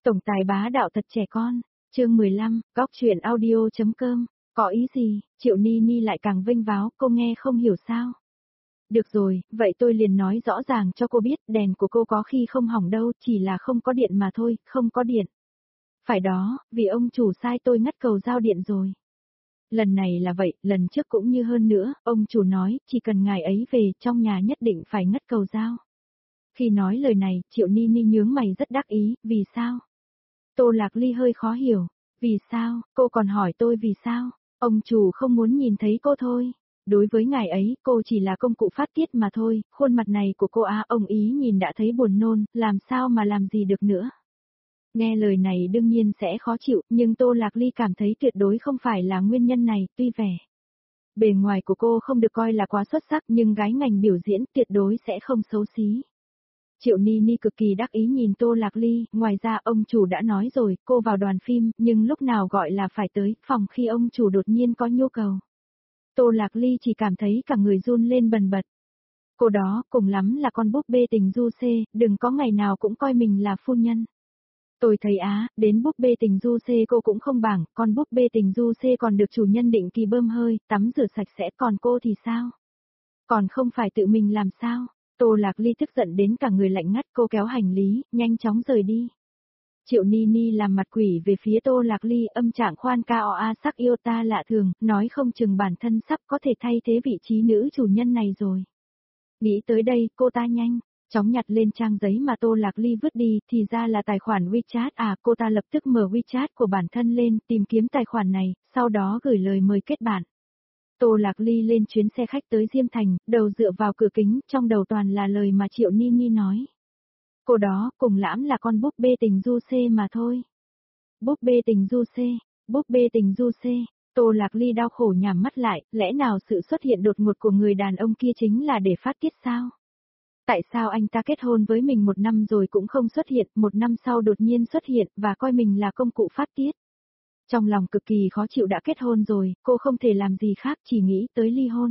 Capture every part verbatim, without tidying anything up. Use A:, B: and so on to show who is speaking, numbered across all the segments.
A: Tổng tài bá đạo thật trẻ con, chương mười lăm, góc truyện audio.com, có ý gì, Triệu Ni Ni lại càng vênh váo, cô nghe không hiểu sao. Được rồi, vậy tôi liền nói rõ ràng cho cô biết, đèn của cô có khi không hỏng đâu, chỉ là không có điện mà thôi, không có điện. Phải đó, vì ông chủ sai tôi ngắt cầu giao điện rồi. Lần này là vậy, lần trước cũng như hơn nữa, ông chủ nói, chỉ cần ngài ấy về, trong nhà nhất định phải ngắt cầu giao. Khi nói lời này, Triệu Ni Ni nhướng mày rất đắc ý, vì sao? Tô Lạc Ly hơi khó hiểu, vì sao, cô còn hỏi tôi vì sao? Ông chủ không muốn nhìn thấy cô thôi. Đối với ngài ấy, cô chỉ là công cụ phát tiết mà thôi, khuôn mặt này của cô á, ông ý nhìn đã thấy buồn nôn, làm sao mà làm gì được nữa. Nghe lời này đương nhiên sẽ khó chịu, nhưng Tô Lạc Ly cảm thấy tuyệt đối không phải là nguyên nhân này, tuy vẻ. Bề ngoài của cô không được coi là quá xuất sắc nhưng gái ngành biểu diễn tuyệt đối sẽ không xấu xí. Triệu Ni Ni cực kỳ đắc ý nhìn Tô Lạc Ly, ngoài ra ông chủ đã nói rồi, cô vào đoàn phim, nhưng lúc nào gọi là phải tới phòng khi ông chủ đột nhiên có nhu cầu. Tô Lạc Ly chỉ cảm thấy cả người run lên bần bật. Cô đó, cùng lắm là con búp bê tình du xê, đừng có ngày nào cũng coi mình là phu nhân. Tôi thấy á, đến búp bê tình du xê cô cũng không bằng, con búp bê tình du xê còn được chủ nhân định kỳ bơm hơi, tắm rửa sạch sẽ, còn cô thì sao? Còn không phải tự mình làm sao? Tô Lạc Ly tức giận đến cả người lạnh ngắt, cô kéo hành lý, nhanh chóng rời đi. Triệu Ni Ni làm mặt quỷ về phía Tô Lạc Ly, âm trạng khoan ca o a sắc yêu ta lạ thường, nói không chừng bản thân sắp có thể thay thế vị trí nữ chủ nhân này rồi. Nghĩ tới đây, cô ta nhanh chóng nhặt lên trang giấy mà Tô Lạc Ly vứt đi, thì ra là tài khoản WeChat à, cô ta lập tức mở WeChat của bản thân lên, tìm kiếm tài khoản này, sau đó gửi lời mời kết bạn. Tô Lạc Ly lên chuyến xe khách tới Diêm Thành, đầu dựa vào cửa kính, trong đầu toàn là lời mà Triệu Ni Ni nói. Cô đó, cùng lãm là con búp bê tình du xê mà thôi. Búp bê tình du xê, búp bê tình du xê, Tô Lạc Ly đau khổ nhắm mắt lại, lẽ nào sự xuất hiện đột ngột của người đàn ông kia chính là để phát tiết sao? Tại sao anh ta kết hôn với mình một năm rồi cũng không xuất hiện, một năm sau đột nhiên xuất hiện và coi mình là công cụ phát tiết? Trong lòng cực kỳ khó chịu, đã kết hôn rồi, cô không thể làm gì khác chỉ nghĩ tới ly hôn.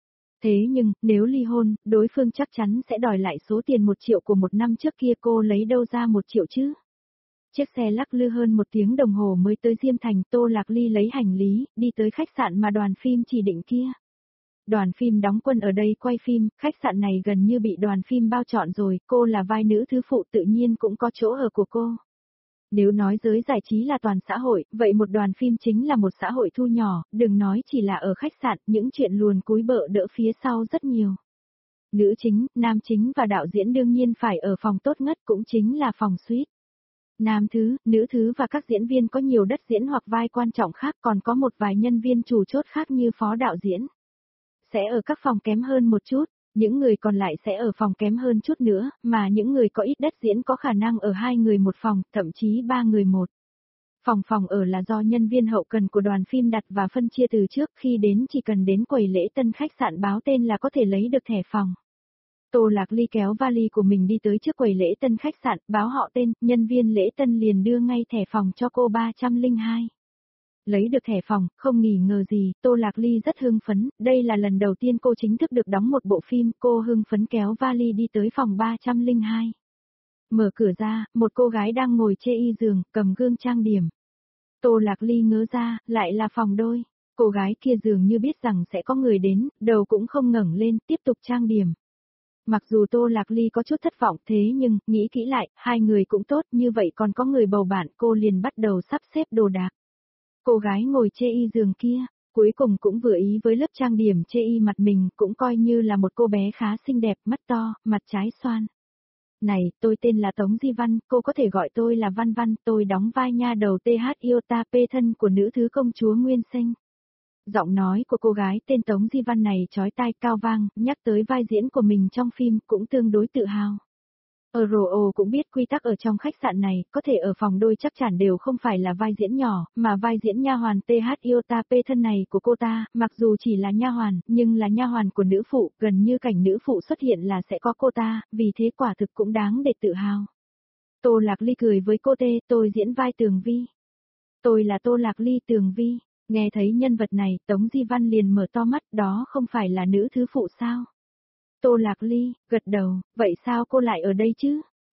A: Thế nhưng, nếu ly hôn, đối phương chắc chắn sẽ đòi lại số tiền một triệu của một năm trước kia, cô lấy đâu ra một triệu chứ? Chiếc xe lắc lư hơn một tiếng đồng hồ mới tới Diêm Thành, Tô Lạc Ly lấy hành lý, đi tới khách sạn mà đoàn phim chỉ định kia. Đoàn phim đóng quân ở đây quay phim, khách sạn này gần như bị đoàn phim bao trọn rồi, cô là vai nữ thứ phụ tự nhiên cũng có chỗ ở của cô. Nếu nói giới giải trí là toàn xã hội, vậy một đoàn phim chính là một xã hội thu nhỏ, đừng nói chỉ là ở khách sạn, những chuyện luồn cúi bợ đỡ phía sau rất nhiều. Nữ chính, nam chính và đạo diễn đương nhiên phải ở phòng tốt ngất, cũng chính là phòng suite. Nam thứ, nữ thứ và các diễn viên có nhiều đất diễn hoặc vai quan trọng khác, còn có một vài nhân viên chủ chốt khác như phó đạo diễn. Sẽ ở các phòng kém hơn một chút, những người còn lại sẽ ở phòng kém hơn chút nữa, mà những người có ít đất diễn có khả năng ở hai người một phòng, thậm chí ba người một. Phòng phòng ở là do nhân viên hậu cần của đoàn phim đặt và phân chia từ trước, khi đến chỉ cần đến quầy lễ tân khách sạn báo tên là có thể lấy được thẻ phòng. Tô Lạc Ly kéo vali của mình đi tới trước quầy lễ tân khách sạn, báo họ tên, nhân viên lễ tân liền đưa ngay thẻ phòng cho cô ba trăm lẻ hai. Lấy được thẻ phòng, không nghi ngờ gì, Tô Lạc Ly rất hưng phấn, đây là lần đầu tiên cô chính thức được đóng một bộ phim, cô hưng phấn kéo vali đi tới phòng ba trăm lẻ hai. Mở cửa ra, một cô gái đang ngồi chê y giường, cầm gương trang điểm. Tô Lạc Ly ngớ ra, lại là phòng đôi. Cô gái kia dường như biết rằng sẽ có người đến, đầu cũng không ngẩng lên, tiếp tục trang điểm. Mặc dù Tô Lạc Ly có chút thất vọng thế nhưng, nghĩ kỹ lại, hai người cũng tốt, như vậy còn có người bầu bạn, cô liền bắt đầu sắp xếp đồ đạc. Cô gái ngồi chê y giường kia, cuối cùng cũng vừa ý với lớp trang điểm chê y mặt mình, cũng coi như là một cô bé khá xinh đẹp, mắt to, mặt trái xoan. Này, tôi tên là Tống Di Văn, cô có thể gọi tôi là Văn Văn, tôi đóng vai nha đầu tê hát Iota P thân của nữ thứ công chúa Nguyên Sinh. Giọng nói của cô gái tên Tống Di Văn này chói tai cao vang, nhắc tới vai diễn của mình trong phim cũng tương đối tự hào. Ở Rô cũng biết quy tắc ở trong khách sạn này, có thể ở phòng đôi chắc chắn đều không phải là vai diễn nhỏ, mà vai diễn nha hoàn tê hát Iota P thân này của cô ta, mặc dù chỉ là nha hoàn, nhưng là nha hoàn của nữ phụ, gần như cảnh nữ phụ xuất hiện là sẽ có cô ta, vì thế quả thực cũng đáng để tự hào. Tô Lạc Ly cười với cô tê, tôi diễn vai Tường Vi. Tôi là Tô Lạc Ly Tường Vi, nghe thấy nhân vật này, Tống Di Văn liền mở to mắt, đó không phải là nữ thứ phụ sao? Tô Lạc Ly, gật đầu, vậy sao cô lại ở đây chứ?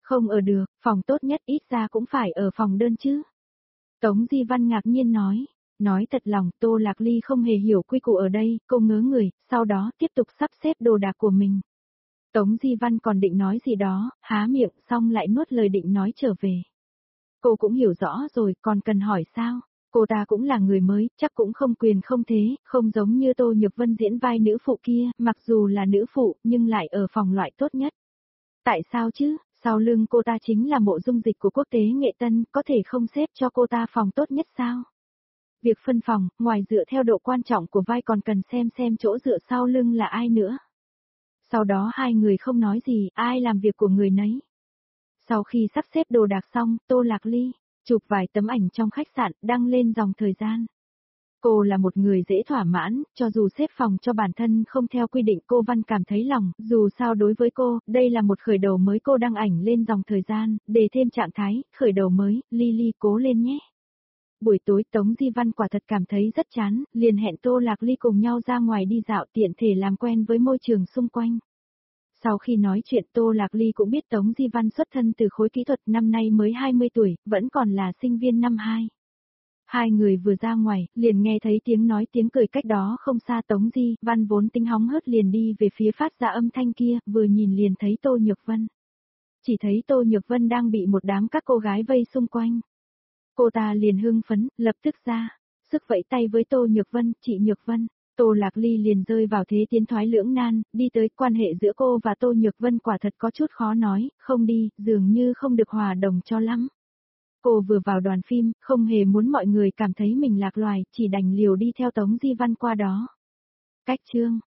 A: Không ở được, phòng tốt nhất ít ra cũng phải ở phòng đơn chứ. Tống Di Văn ngạc nhiên nói. Nói thật lòng, Tô Lạc Ly không hề hiểu quy củ ở đây, cô ngớ người, sau đó tiếp tục sắp xếp đồ đạc của mình. Tống Di Văn còn định nói gì đó, há miệng xong lại nuốt lời định nói trở về. Cô cũng hiểu rõ rồi, còn cần hỏi sao? Cô ta cũng là người mới, chắc cũng không quyền không thế, không giống như Tô Nhược Vân diễn vai nữ phụ kia, mặc dù là nữ phụ, nhưng lại ở phòng loại tốt nhất. Tại sao chứ, sau lưng cô ta chính là mộ dung dịch của quốc tế nghệ tân, có thể không xếp cho cô ta phòng tốt nhất sao? Việc phân phòng, ngoài dựa theo độ quan trọng của vai còn cần xem xem chỗ dựa sau lưng là ai nữa. Sau đó hai người không nói gì, ai làm việc của người nấy. Sau khi sắp xếp đồ đạc xong, Tô Lạc Ly chụp vài tấm ảnh trong khách sạn, đăng lên dòng thời gian. Cô là một người dễ thỏa mãn, cho dù xếp phòng cho bản thân không theo quy định cô Văn cảm thấy lòng, dù sao đối với cô, đây là một khởi đầu mới. Cô đăng ảnh lên dòng thời gian, để thêm trạng thái, khởi đầu mới, Lily cố lên nhé. Buổi tối Tống Di Văn quả thật cảm thấy rất chán, liền hẹn Tô Lạc Ly cùng nhau ra ngoài đi dạo tiện thể làm quen với môi trường xung quanh. Sau khi nói chuyện Tô Lạc Ly cũng biết Tống Di Văn xuất thân từ khối kỹ thuật, năm nay mới hai mươi tuổi, vẫn còn là sinh viên năm hai. Hai người vừa ra ngoài, liền nghe thấy tiếng nói tiếng cười cách đó không xa. Tống Di Văn vốn tính hóng hớt liền đi về phía phát ra âm thanh kia, vừa nhìn liền thấy Tô Nhược Vân. Chỉ thấy Tô Nhược Vân đang bị một đám các cô gái vây xung quanh. Cô ta liền hưng phấn, lập tức ra sức vẫy tay với Tô Nhược Vân, chị Nhược Vân. Tô Lạc Ly liền rơi vào thế tiến thoái lưỡng nan, đi tới. Quan hệ giữa cô và Tô Nhược Vân quả thật có chút khó nói, không đi, dường như không được hòa đồng cho lắm. Cô vừa vào đoàn phim, không hề muốn mọi người cảm thấy mình lạc loài, chỉ đành liều đi theo Tống Di Văn qua đó. Cách chương